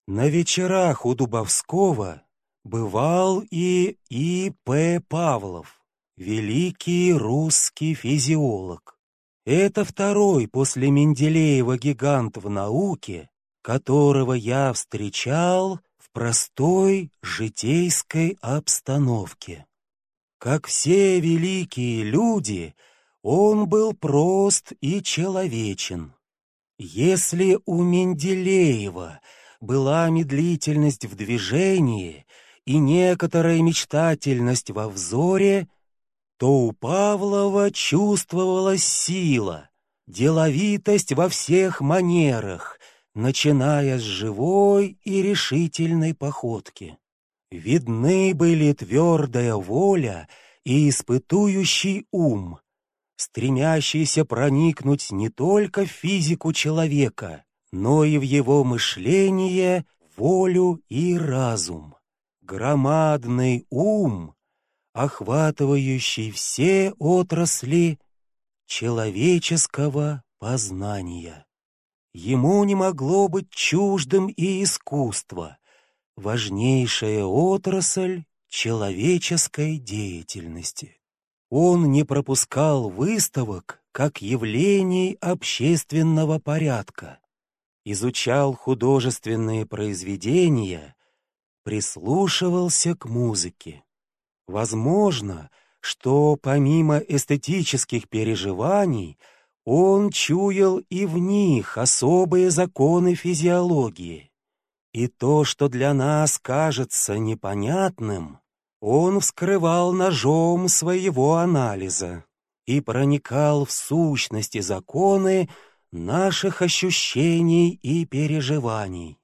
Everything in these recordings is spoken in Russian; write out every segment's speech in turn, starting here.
На вечерах у Дубовского бывал и И.П. Павлов, великий русский физиолог. Это второй после Менделеева гигант в науке, которого я встречал в простой житейской обстановке. Как все великие люди, он был прост и человечен. Если у Менделеева была медлительность в движении и некоторая мечтательность во взоре, то у Павлова чувствовалась сила, деловитость во всех манерах, начиная с живой и решительной походки. Видны были твердая воля и испытующий ум, стремящийся проникнуть не только в физику человека, но и в его мышление, волю и разум. Громадный ум, охватывающий все отрасли человеческого познания. Ему не могло быть чуждым и искусство, важнейшая отрасль человеческой деятельности. Он не пропускал выставок как явлений общественного порядка, изучал художественные произведения, прислушивался к музыке. Возможно, что помимо эстетических переживаний он чуял и в них особые законы физиологии. И то, что для нас кажется непонятным, он вскрывал ножом своего анализа и проникал в сущности законы наших ощущений и переживаний.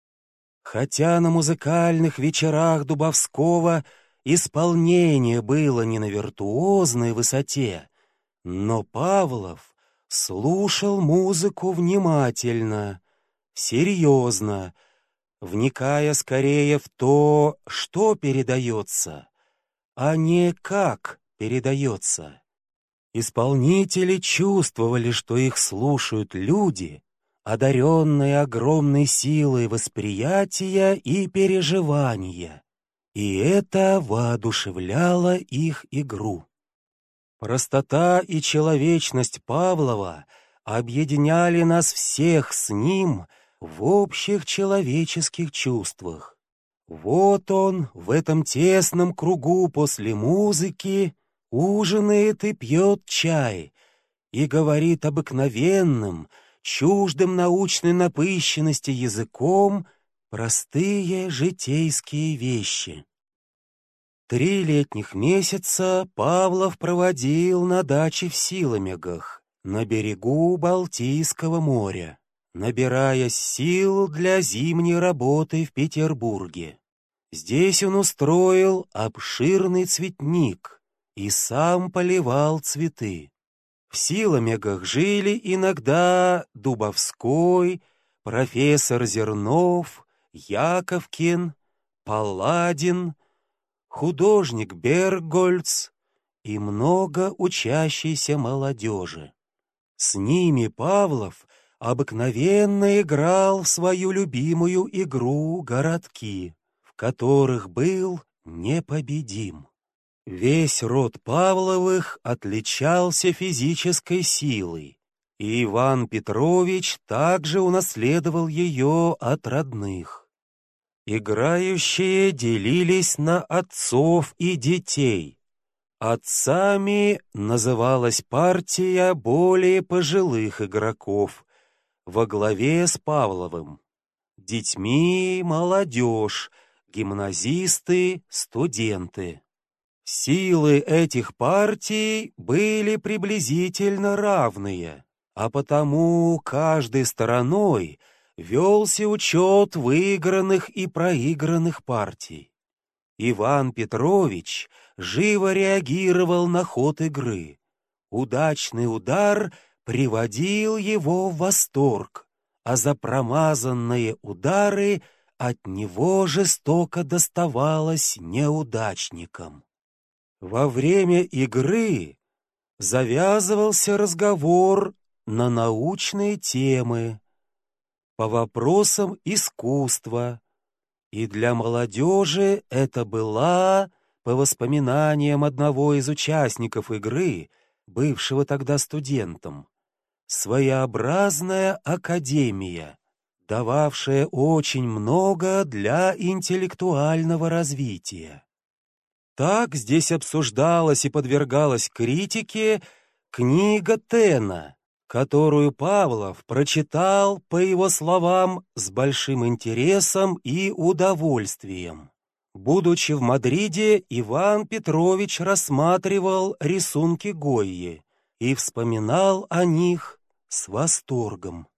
Хотя на музыкальных вечерах Дубовского исполнение было не на виртуозной высоте, но Павлов слушал музыку внимательно, серьезно, вникая скорее в то, что передается, а не как передается. Исполнители чувствовали, что их слушают люди, одаренные огромной силой восприятия и переживания, и это воодушевляло их игру. Простота и человечность Павлова объединяли нас всех с ним в общих человеческих чувствах. Вот он в этом тесном кругу после музыки ужинает и пьет чай и говорит обыкновенным, чуждым научной напыщенности языком простые житейские вещи. 3 летних месяца Павлов проводил на даче в Силомегах, на берегу Балтийского моря, набирая сил для зимней работы в Петербурге. Здесь он устроил обширный цветник и сам поливал цветы. В Силомегах жили иногда Дубовской, профессор Зернов, Яковкин, Палладин, художник Бергольц и много учащейся молодежи. С ними Павлов обыкновенно играл в свою любимую игру «Городки», в которых был непобедим. Весь род Павловых отличался физической силой, и Иван Петрович также унаследовал ее от родных. Играющие делились на отцов и детей. Отцами называлась партия более пожилых игроков во главе с Павловым. Детьми — молодежь, гимназисты, студенты. Силы этих партий были приблизительно равные, а потому каждой стороной велся учет выигранных и проигранных партий. Иван Петрович живо реагировал на ход игры. Удачный удар приводил его в восторг, а за промазанные удары от него жестоко доставалось неудачникам. Во время игры завязывался разговор на научные темы. по вопросам искусства, и для молодежи это была, по воспоминаниям одного из участников игры, бывшего тогда студентом, своеобразная академия, дававшая очень много для интеллектуального развития. Так здесь обсуждалась и подвергалась критике книга Тена, которую Павлов прочитал, по его словам, с большим интересом и удовольствием. Будучи в Мадриде, Иван Петрович рассматривал рисунки Гойи и вспоминал о них с восторгом.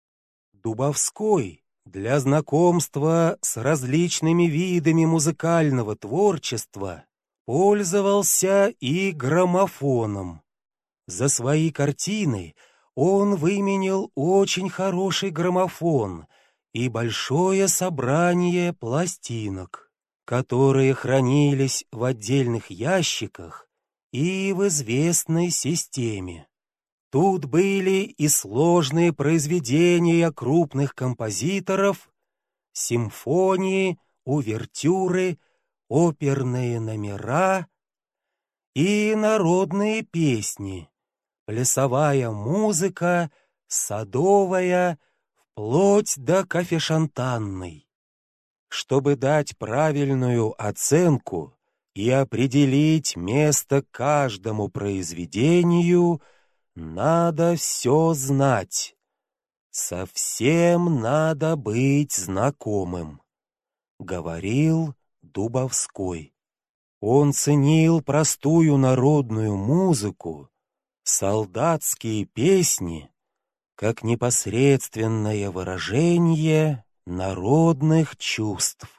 Дубовской для знакомства с различными видами музыкального творчества пользовался и граммофоном. За свои картины он выменял очень хороший граммофон и большое собрание пластинок, которые хранились в отдельных ящиках и в известной системе. Тут были и сложные произведения крупных композиторов, симфонии, увертюры, оперные номера и народные песни, плясовая музыка, садовая, вплоть до кафешантанной. Чтобы дать правильную оценку и определить место каждому произведению, надо все знать. Совсем надо быть знакомым, говорил Дубовской. Он ценил простую народную музыку, солдатские песни, как непосредственное выражение народных чувств.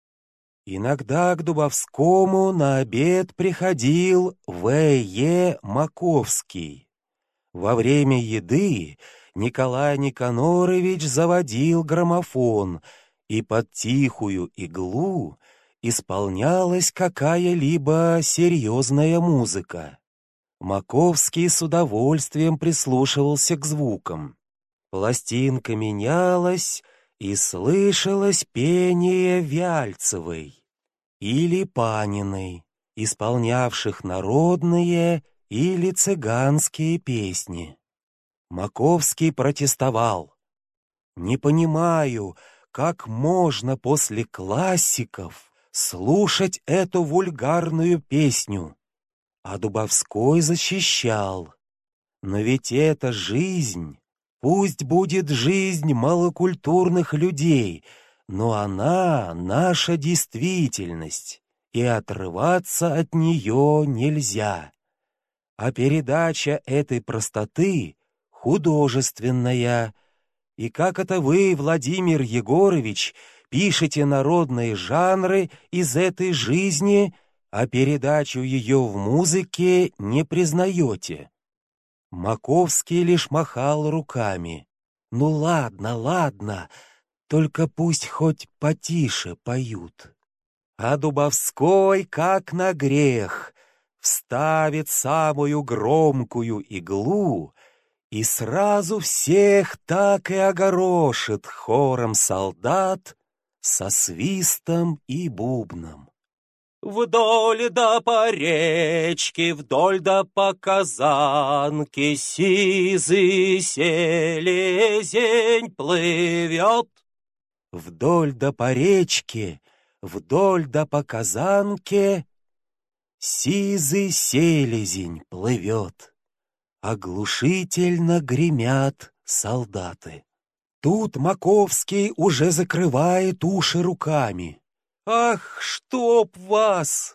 Иногда к Дубовскому на обед приходил В.Е. Маковский. Во время еды Николай Никанорович заводил граммофон, и под тихую иглу исполнялась какая-либо серьезная музыка. Маковский с удовольствием прислушивался к звукам. Пластинка менялась, и слышалось пение Вяльцевой или Паниной, исполнявших народные или цыганские песни. Маковский протестовал: «Не понимаю, как можно после классиков слушать эту вульгарную песню». А Дубовской защищал: «Но ведь это жизнь, пусть будет жизнь малокультурных людей, но она наша действительность, и отрываться от нее нельзя. А передача этой простоты художественная, и как это вы, Владимир Егорович, пишете народные жанры из этой жизни, а передачу ее в музыке не признаете». Маковский лишь махал руками: «Ну ладно, ладно, только пусть хоть потише поют». А Дубовской, как на грех, вставит самую громкую иглу и сразу всех так и огорошит хором солдат со свистом и бубном. Вдоль да по речке, вдоль да по Казанке сизый селезень плывет. Вдоль да по речке, вдоль да по Казанке сизый селезень плывет. Оглушительно гремят солдаты. Тут Маковский уже закрывает уши руками. «Ах, чтоб вас!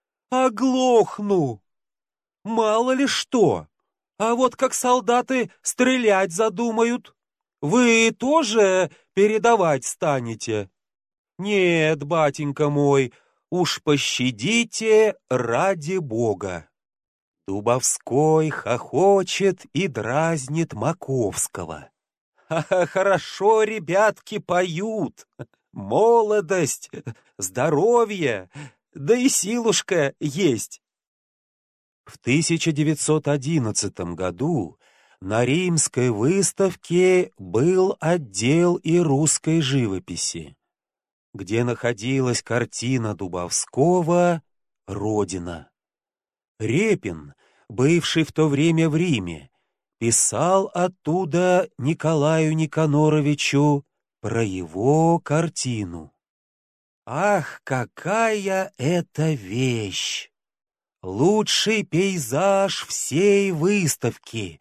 Оглохну! Мало ли что! А вот как солдаты стрелять задумают, вы тоже передавать станете? Нет, батенька мой, уж пощадите ради Бога». Дубовской хохочет и дразнит Маковского. «Хорошо ребятки поют, молодость, здоровье, да и силушка есть». В 1911 году На римской выставке был отдел и русской живописи, где находилась картина Дубовского «Родина». Репин, бывший в то время в Риме, писал оттуда Николаю Никаноровичу про его картину. «Ах, какая это вещь! Лучший пейзаж всей выставки,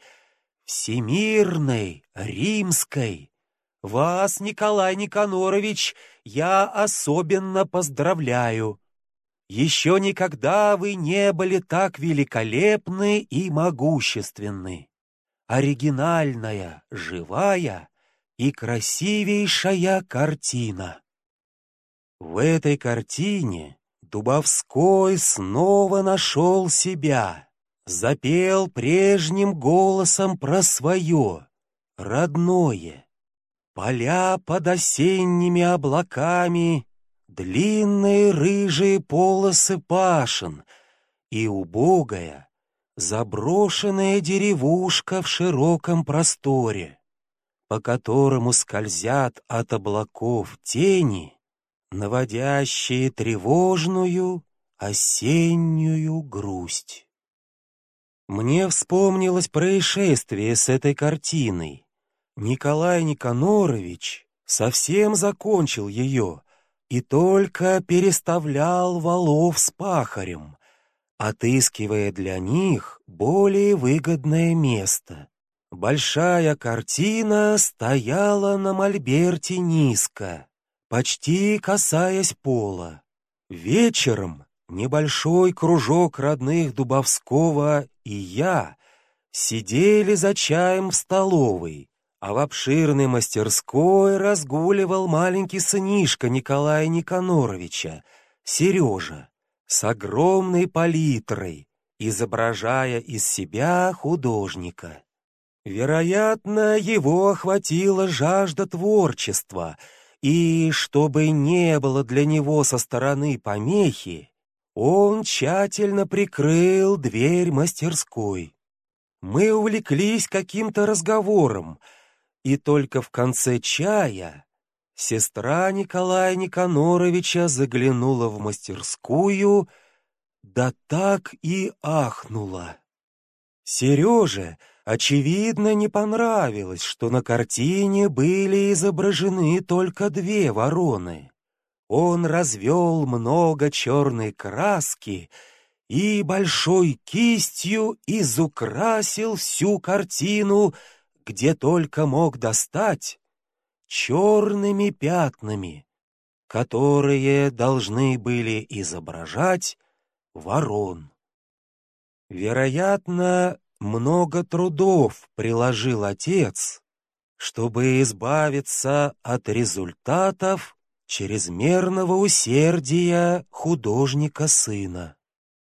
всемирной, римской. Вас, Николай Никанорович, я особенно поздравляю. Еще никогда вы не были так великолепны и могущественны. Оригинальная, живая и красивейшая картина». В этой картине Дубовской снова нашел себя, запел прежним голосом про свое, родное. Поля под осенними облаками, длинные рыжие полосы пашен и убогая, заброшенная деревушка в широком просторе, по которому скользят от облаков тени, наводящие тревожную осеннюю грусть. Мне вспомнилось происшествие с этой картиной. Николай Никанорович совсем закончил ее и только переставлял валов с пахарем, отыскивая для них более выгодное место. Большая картина стояла на мольберте низко, почти касаясь пола. Вечером небольшой кружок родных Дубовского и я сидели за чаем в столовой, а в обширной мастерской разгуливал маленький сынишка Николая Никаноровича, Сережа, с огромной палитрой, изображая из себя художника. Вероятно, его охватила жажда творчества, и, чтобы не было для него со стороны помехи, он тщательно прикрыл дверь мастерской. Мы увлеклись каким-то разговором, и только в конце чая сестра Николая Никаноровича заглянула в мастерскую, да так и ахнула. Сереже, очевидно, не понравилось, что на картине были изображены только две вороны. Он развел много черной краски и большой кистью изукрасил всю картину, где только мог достать, черными пятнами, которые должны были изображать ворон. Вероятно, много трудов приложил отец, чтобы избавиться от результатов чрезмерного усердия художника-сына.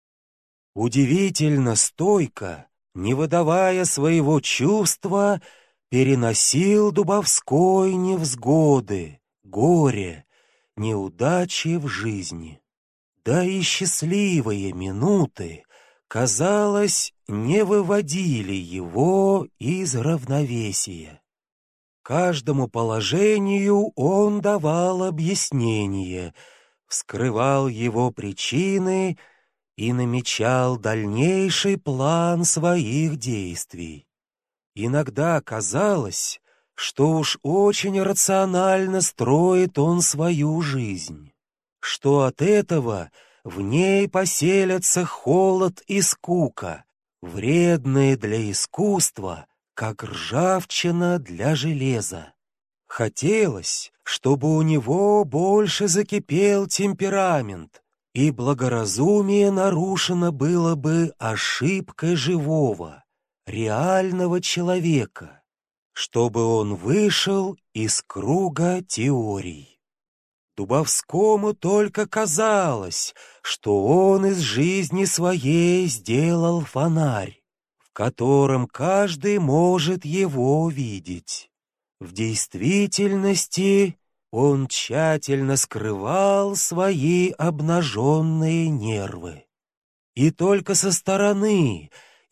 Удивительно стойко, не выдавая своего чувства, переносил Дубовской невзгоды, горе, неудачи в жизни. Да и счастливые минуты, казалось, не выводили его из равновесия. Каждому положению он давал объяснение, вскрывал его причины и намечал дальнейший план своих действий. Иногда казалось, что уж очень рационально строит он свою жизнь, что от этого в ней поселятся холод и скука, вредные для искусства, как ржавчина для железа. Хотелось, чтобы у него больше закипел темперамент, и благоразумие нарушено было бы ошибкой живого, реального человека, чтобы он вышел из круга теорий. Дубовскому только казалось, что он из жизни своей сделал фонарь, в котором каждый может его видеть. В действительности он тщательно скрывал свои обнаженные нервы. И только со стороны,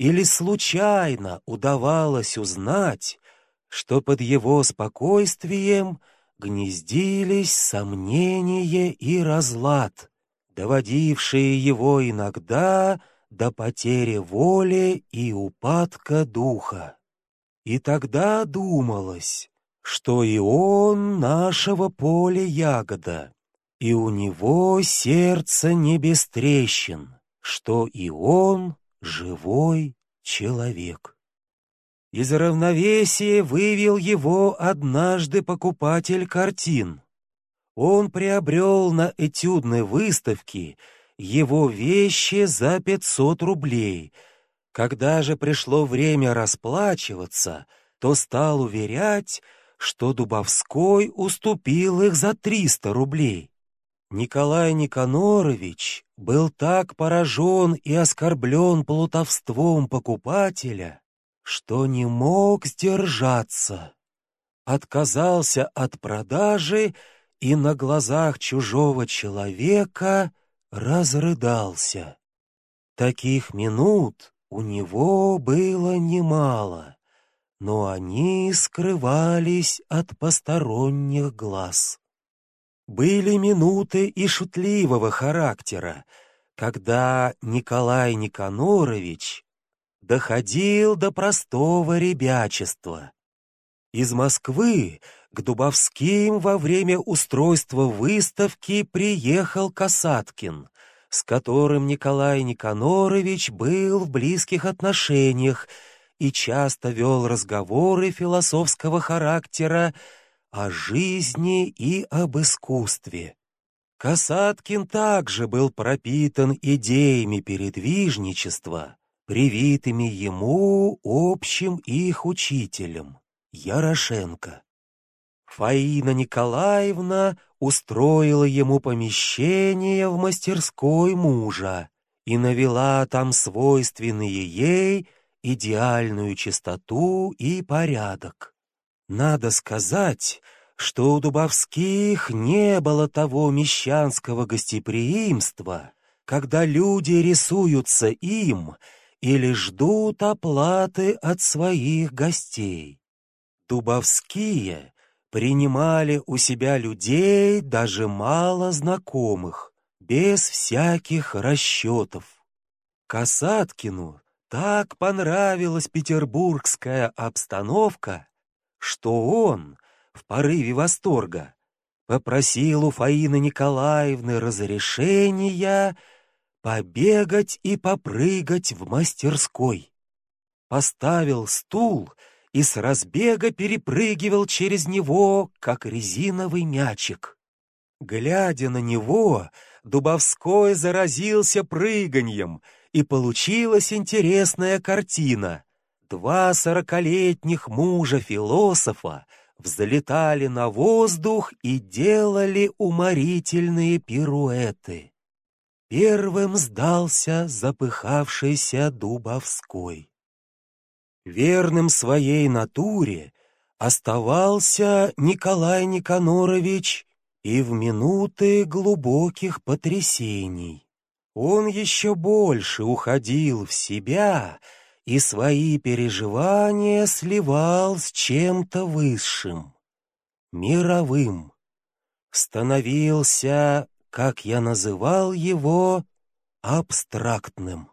или случайно удавалось узнать, что под его спокойствием гнездились сомнения и разлад, доводившие его иногда до потери воли и упадка духа. И тогда думалось, что и он нашего поля ягода, и у него сердце не без трещин, что и он живой человек. Из равновесия вывел его однажды покупатель картин. Он приобрел на этюдной выставке его вещи за 500 рублей. Когда же пришло время расплачиваться, то стал уверять, что Дубовской уступил их за 300 рублей. Николай Никанорович был так поражен и оскорблен плутовством покупателя, что не мог сдержаться. Отказался от продажи и на глазах чужого человека разрыдался. Таких минут у него было немало, но они скрывались от посторонних глаз. Были минуты и шутливого характера, когда Николай Никанорович доходил до простого ребячества. Из Москвы к Дубовским во время устройства выставки приехал Касаткин, с которым Николай Никанорович был в близких отношениях и часто вел разговоры философского характера о жизни и об искусстве. Касаткин также был пропитан идеями передвижничества, привитыми ему общим их учителем, Ярошенко. Фаина Николаевна устроила ему помещение в мастерской мужа и навела там свойственные ей идеальную чистоту и порядок. Надо сказать, что у Дубовских не было того мещанского гостеприимства, когда люди рисуются им или ждут оплаты от своих гостей. Дубовские принимали у себя людей, даже мало знакомых, без всяких расчетов. Касаткину так понравилась петербургская обстановка, что он в порыве восторга попросил у Фаины Николаевны разрешения побегать и попрыгать в мастерской. Поставил стул и с разбега перепрыгивал через него, как резиновый мячик. Глядя на него, Дубовской заразился прыганьем, и получилась интересная картина. 2 40-летних мужа-философа взлетали на воздух и делали уморительные пируэты. Первым сдался запыхавшийся Дубовской. Верным своей натуре оставался Николай Никанорович и в минуты глубоких потрясений. Он еще больше уходил в себя и свои переживания сливал с чем-то высшим, мировым. Становился, как я называл его, абстрактным.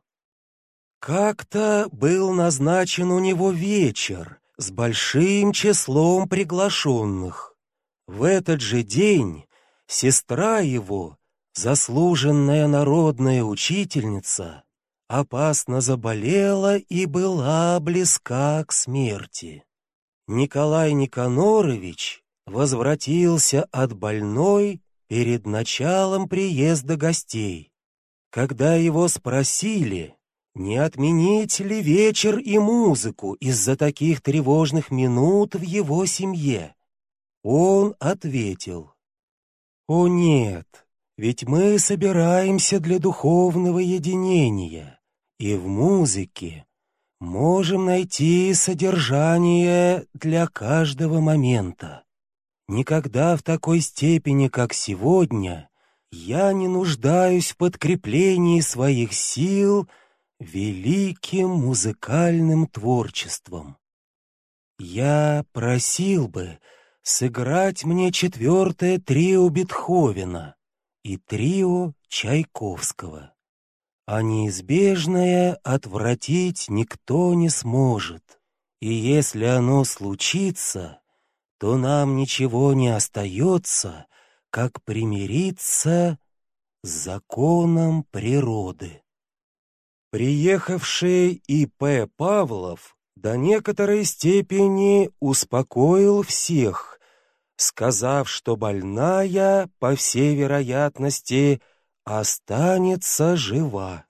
Как-то был назначен у него вечер с большим числом приглашенных. В этот же день сестра его, заслуженная народная учительница, опасно заболела и была близка к смерти. Николай Никанорович возвратился от больной перед началом приезда гостей. Когда его спросили, не отменить ли вечер и музыку из-за таких тревожных минут в его семье, он ответил: «О нет, ведь мы собираемся для духовного единения, и в музыке можем найти содержание для каждого момента. Никогда в такой степени, как сегодня, я не нуждаюсь в подкреплении своих сил великим музыкальным творчеством. Я просил бы сыграть мне 4-е трио Бетховена и трио Чайковского. А неизбежное отвратить никто не сможет, и если оно случится, то нам ничего не остается, как примириться с законом природы. Приехавший И.П. Павлов до некоторой степени успокоил всех, сказав, что больная, по всей вероятности, останется жива.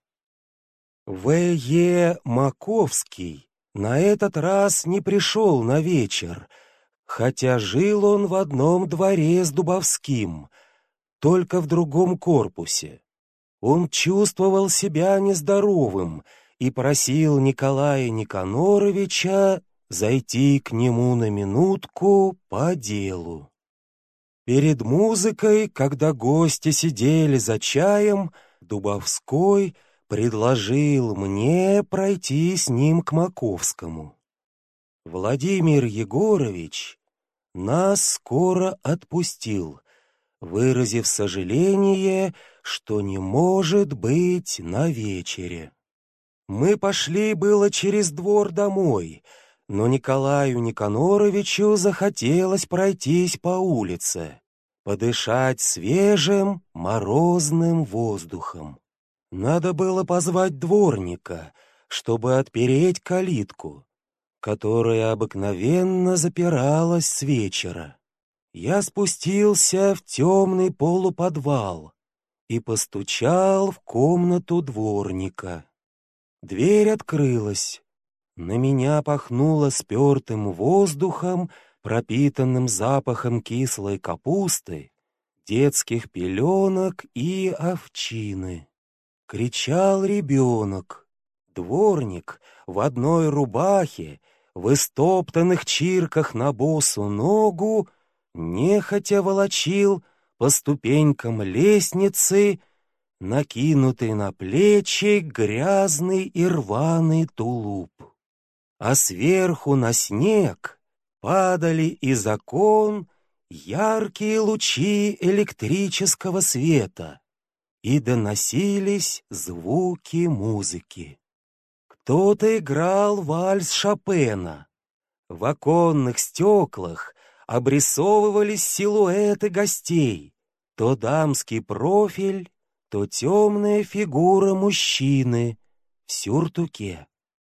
В.Е. Маковский на этот раз не пришел на вечер, хотя жил он в одном дворе с Дубовским, только в другом корпусе. Он чувствовал себя нездоровым и просил Николая Никаноровича зайти к нему на минутку по делу. Перед музыкой, когда гости сидели за чаем, Дубовской предложил мне пройти с ним к Маковскому. Владимир Егорович нас скоро отпустил, выразив сожаление, что не может быть на вечере. Мы пошли было через двор домой, но Николаю Никаноровичу захотелось пройтись по улице, подышать свежим морозным воздухом. Надо было позвать дворника, чтобы отпереть калитку, которая обыкновенно запиралась с вечера. Я спустился в темный полуподвал и постучал в комнату дворника. Дверь открылась. На меня пахнуло спертым воздухом, пропитанным запахом кислой капусты, детских пеленок и овчины. Кричал ребенок. Дворник в одной рубахе, в истоптанных чирках на босу ногу, нехотя волочил по ступенькам лестницы, накинутый на плечи грязный и рваный тулуп. А сверху на снег падали из окон яркие лучи электрического света, и доносились звуки музыки. Кто-то играл вальс Шопена. В оконных стеклах обрисовывались силуэты гостей, то дамский профиль, то темная фигура мужчины в сюртуке.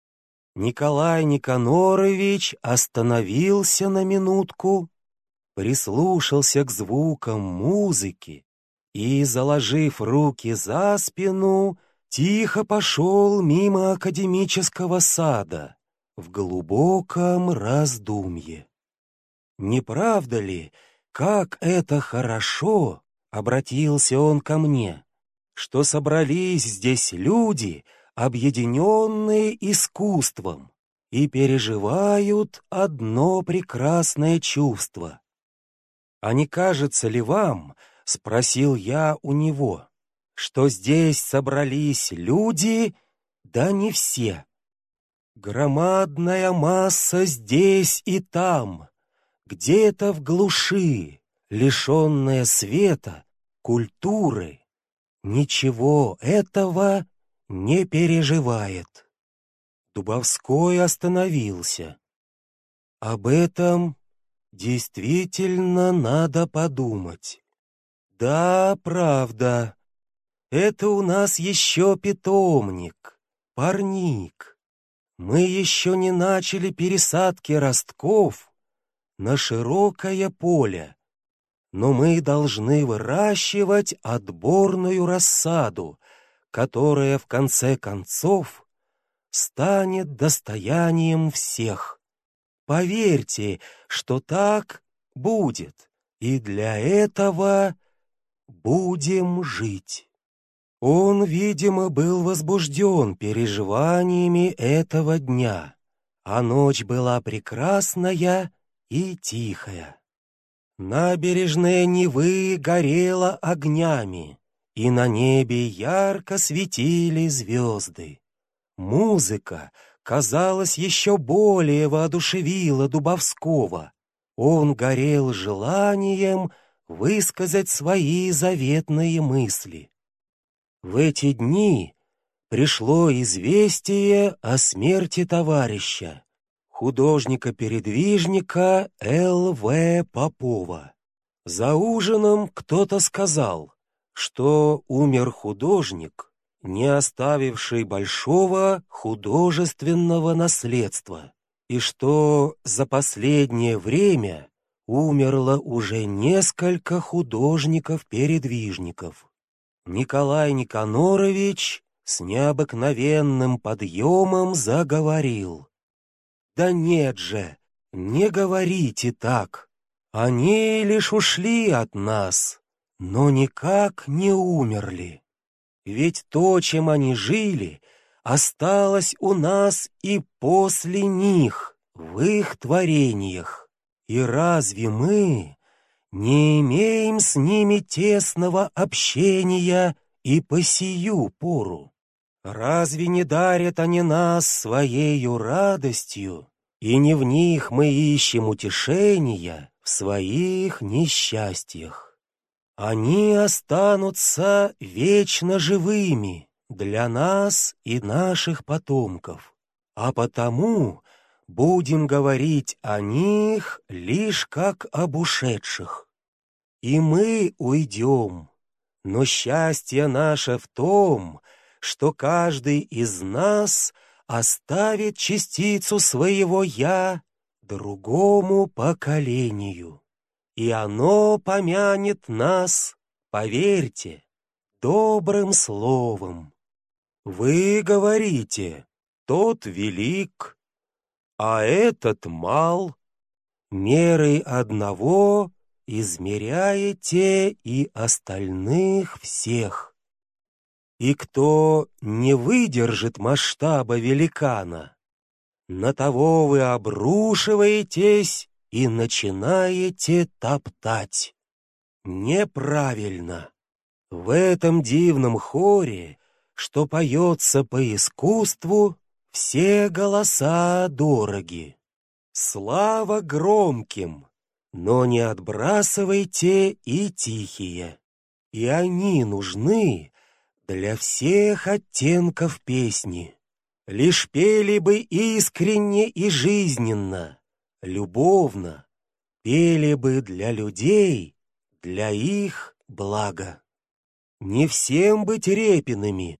Николай Никанорович остановился на минутку, прислушался к звукам музыки и, заложив руки за спину, тихо пошел мимо академического сада в глубоком раздумье. «Не правда ли, как это хорошо, — обратился он ко мне, — что собрались здесь люди, объединенные искусством, и переживают одно прекрасное чувство? А не кажется ли вам, — спросил я у него, — что здесь собрались люди, да не все? Громадная масса здесь и там, где-то в глуши, лишенная света, культуры, ничего этого не переживает». Дубовской остановился. «Об этом действительно надо подумать. Да, правда, это у нас еще питомник, парник. Мы еще не начали пересадки ростков на широкое поле, но мы должны выращивать отборную рассаду, которая в конце концов станет достоянием всех. Поверьте, что так будет, и для этого будем жить». Он, видимо, был возбужден переживаниями этого дня, а ночь была прекрасная и тихая. Набережная Невы горела огнями, и на небе ярко светили звезды. Музыка, казалось, еще более воодушевила Дубовского. Он горел желанием высказать свои заветные мысли. В эти дни пришло известие о смерти товарища, художника-передвижника Л.В. Попова. За ужином кто-то сказал, что умер художник, не оставивший большого художественного наследства, и что за последнее время умерло уже несколько художников-передвижников. Николай Никанорович с необыкновенным подъемом заговорил. «Да нет же, не говорите так. Они лишь ушли от нас, но никак не умерли. Ведь то, чем они жили, осталось у нас и после них, в их творениях. И разве мы не имеем с ними тесного общения и по сию пору? Разве не дарят они нас своею радостью, и не в них мы ищем утешения в своих несчастьях? Они останутся вечно живыми для нас и наших потомков, а потому будем говорить о них лишь как об ушедших. И мы уйдем, но счастье наше в том, что каждый из нас оставит частицу своего «я» другому поколению. И оно помянет нас, поверьте, добрым словом. Вы говорите, тот велик, а этот мал. Мерой одного измеряете и остальных всех. И кто не выдержит масштаба великана, на того вы обрушиваетесь и начинаете топтать. Неправильно. В этом дивном хоре, что поется по искусству, все голоса дороги. Слава громким, но не отбрасывайте и тихие. И они нужны для всех оттенков песни. Лишь пели бы искренне и жизненно, любовно, пели бы для людей, для их блага. Не всем быть Репиными,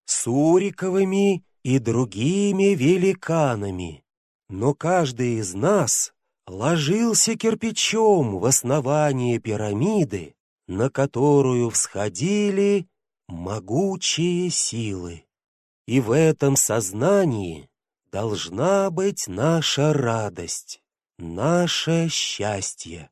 Суриковыми и другими великанами, но каждый из нас ложился кирпичом в основание пирамиды, на которую всходили могучие силы. И в этом сознании должна быть наша радость, наше счастье.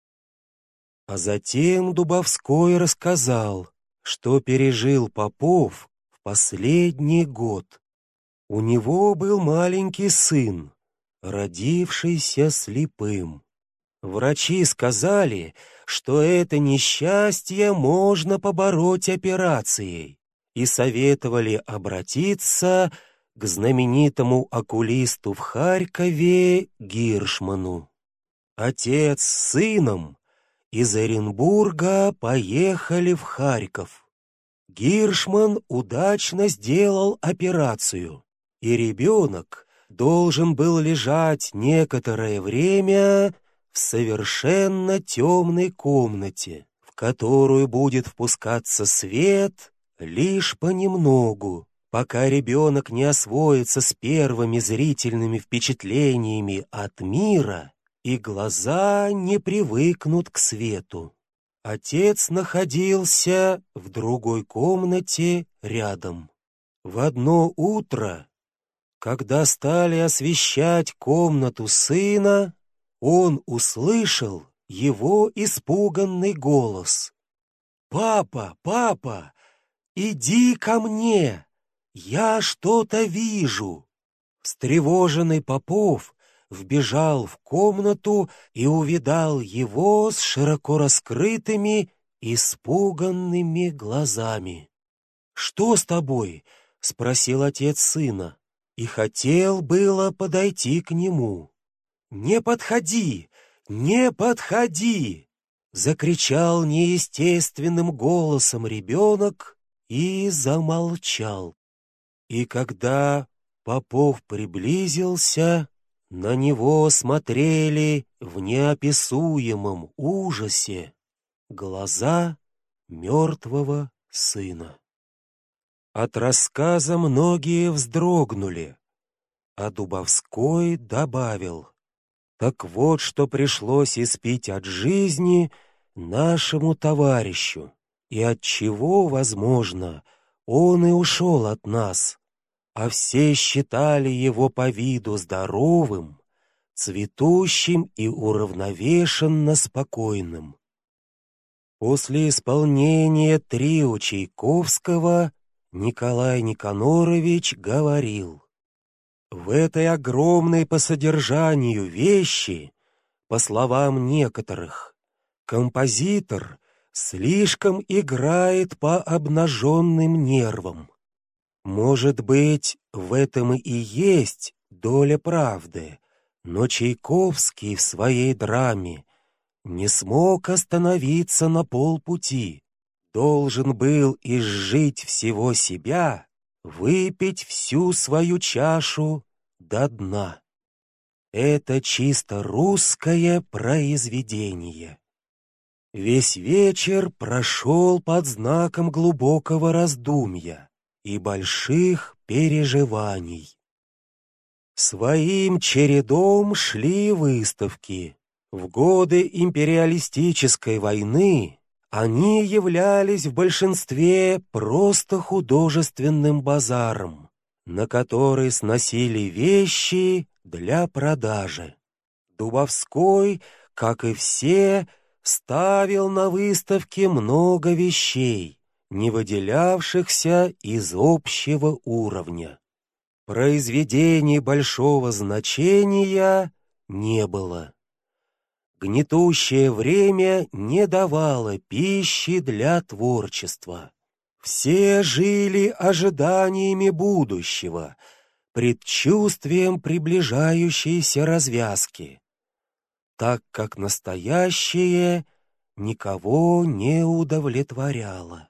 А затем Дубовской рассказал, что пережил Попов в последний год. У него был маленький сын, родившийся слепым. Врачи сказали, что это несчастье можно побороть операцией, и советовали обратиться к знаменитому окулисту в Харькове Гиршману. Отец с сыном из Оренбурга поехали в Харьков. Гиршман удачно сделал операцию, и ребенок должен был лежать некоторое время в совершенно темной комнате, в которую будет впускаться свет лишь понемногу, пока ребенок не освоится с первыми зрительными впечатлениями от мира и глаза не привыкнут к свету. Отец находился в другой комнате рядом. В одно утро, когда стали освещать комнату сына, он услышал его испуганный голос. «Папа, папа! Иди ко мне! Я что-то вижу!» Встревоженный Попов вбежал в комнату и увидал его с широко раскрытыми, испуганными глазами. «Что с тобой?» — спросил отец сына. и хотел было подойти к нему. «Не подходи! Не подходи!» — закричал неестественным голосом ребенок и замолчал. И когда Попов приблизился, на него смотрели в неописуемом ужасе глаза мертвого сына. От рассказа многие вздрогнули, а Дубовской добавил: «Так вот, что пришлось испить от жизни нашему товарищу, и от чего, возможно, он и ушел от нас, а все считали его по виду здоровым, цветущим и уравновешенно спокойным». После исполнения трио Чайковского Николай Никанорович говорил: «В этой огромной по содержанию вещи, по словам некоторых, композитор слишком играет по обнаженным нервам. Может быть, в этом и есть доля правды, но Чайковский в своей драме не смог остановиться на полпути, должен был изжить всего себя, выпить всю свою чашу до дна. Это чисто русское произведение». Весь вечер прошел под знаком глубокого раздумья и больших переживаний. Своим чередом шли выставки. В годы империалистической войны они являлись в большинстве просто художественным базаром, на который сносили вещи для продажи. Дубовской, как и все, ставил на выставке много вещей, не выделявшихся из общего уровня. Произведений большого значения не было. Гнетущее время не давало пищи для творчества. Все жили ожиданиями будущего, предчувствием приближающейся развязки, так как настоящее никого не удовлетворяло.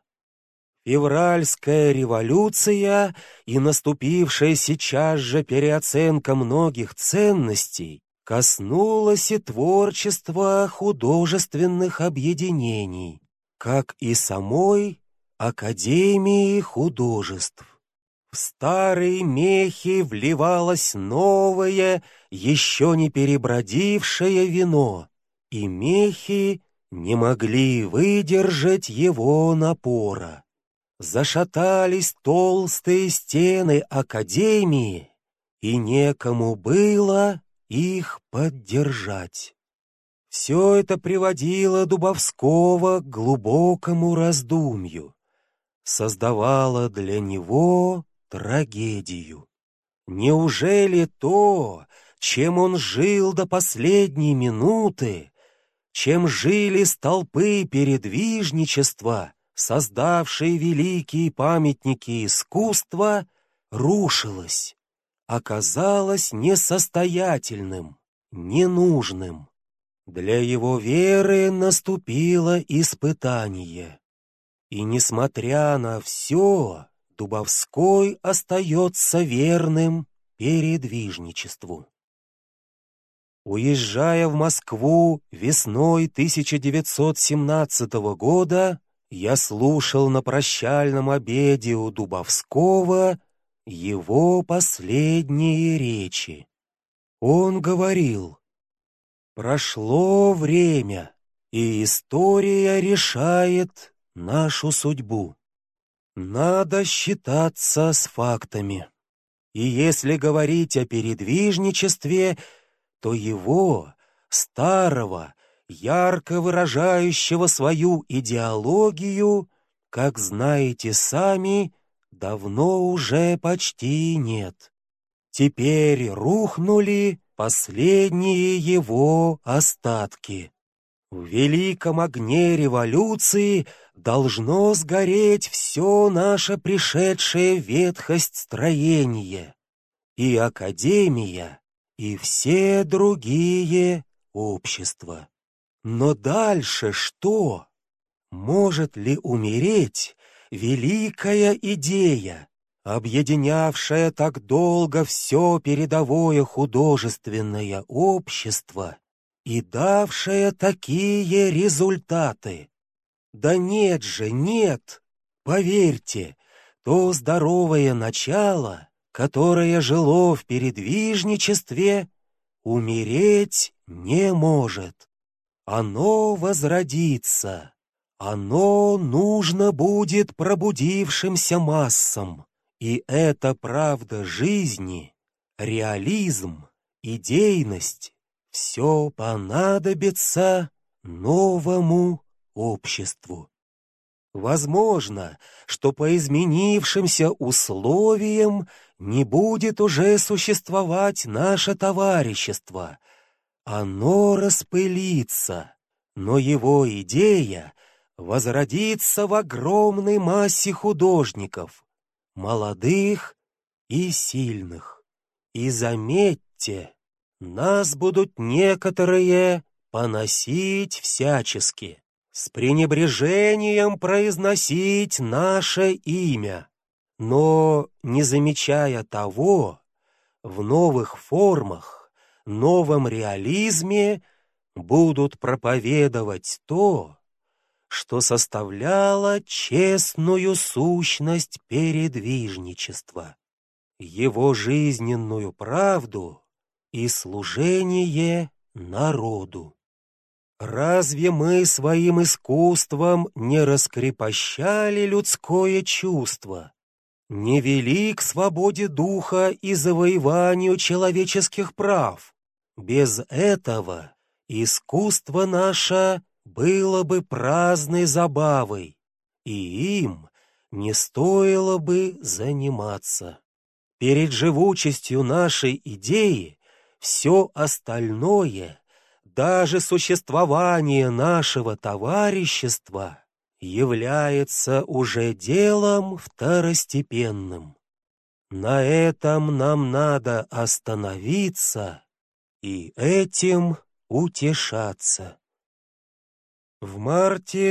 Февральская революция и наступившая сейчас же переоценка многих ценностей коснулось и творчества художественных объединений, как и самой Академии художеств. В старые мехи вливалось новое, еще не перебродившее вино, и мехи не могли выдержать его напора. Зашатались толстые стены Академии, и некому было их поддержать. Все это приводило Дубовского к глубокому раздумью, создавало для него трагедию. Неужели то, чем он жил до последней минуты, чем жили столпы передвижничества, создавшие великие памятники искусства, рушилось, оказалось несостоятельным, ненужным? Для его веры наступило испытание. И, несмотря на все, Дубовской остается верным передвижничеству. Уезжая в Москву весной 1917 года, я слушал на прощальном обеде у Дубовского его последние речи. Он говорил: «Прошло время, и история решает нашу судьбу. Надо считаться с фактами. И если говорить о передвижничестве, то его, старого, ярко выражающего свою идеологию, как знаете сами, давно уже почти нет. Теперь рухнули последние его остатки. В великом огне революции должно сгореть все наше пришедшее в ветхость строение. и академия, и все другие общества. Но дальше что? Может ли умереть великая идея, объединявшая так долго все передовое художественное общество и давшая такие результаты? Да нет же, нет! Поверьте, то здоровое начало, которое жило в передвижничестве, умереть не может. Оно возродится. Оно нужно будет пробудившимся массам. И это правда жизни, реализм, идейность. Все понадобится новому обществу. Возможно, что по изменившимся условиям не будет уже существовать наше товарищество. Оно распылится, но его идея возродится в огромной массе художников, молодых и сильных. И заметьте, нас будут некоторые поносить всячески, с пренебрежением произносить наше имя, но, не замечая того, в новых формах, новом реализме будут проповедовать то, что составляло честную сущность передвижничества, его жизненную правду и служение народу. Разве мы своим искусством не раскрепощали людское чувство, не вели к свободе духа и завоеванию человеческих прав? Без этого искусство наше было бы праздной забавой, и им не стоило бы заниматься. Перед живучестью нашей идеи все остальное, даже существование нашего товарищества, является уже делом второстепенным. На этом нам надо остановиться и этим утешаться. В марте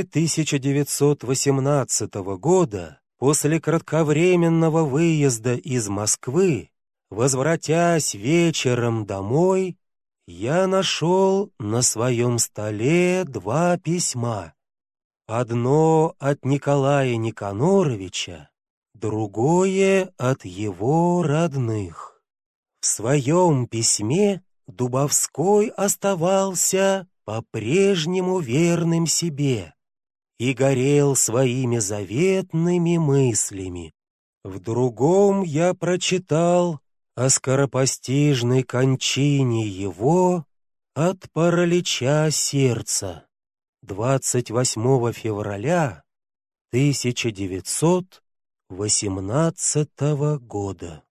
1918 года, после кратковременного выезда из Москвы, возвратясь вечером домой, я нашел на своем столе два письма. Одно от Николая Никаноровича, другое от его родных. В своем письме Дубовской оставался по-прежнему верным себе и горел своими заветными мыслями. В другом я прочитал о скоропостижной кончине его от паралича сердца 28 февраля 1918 года.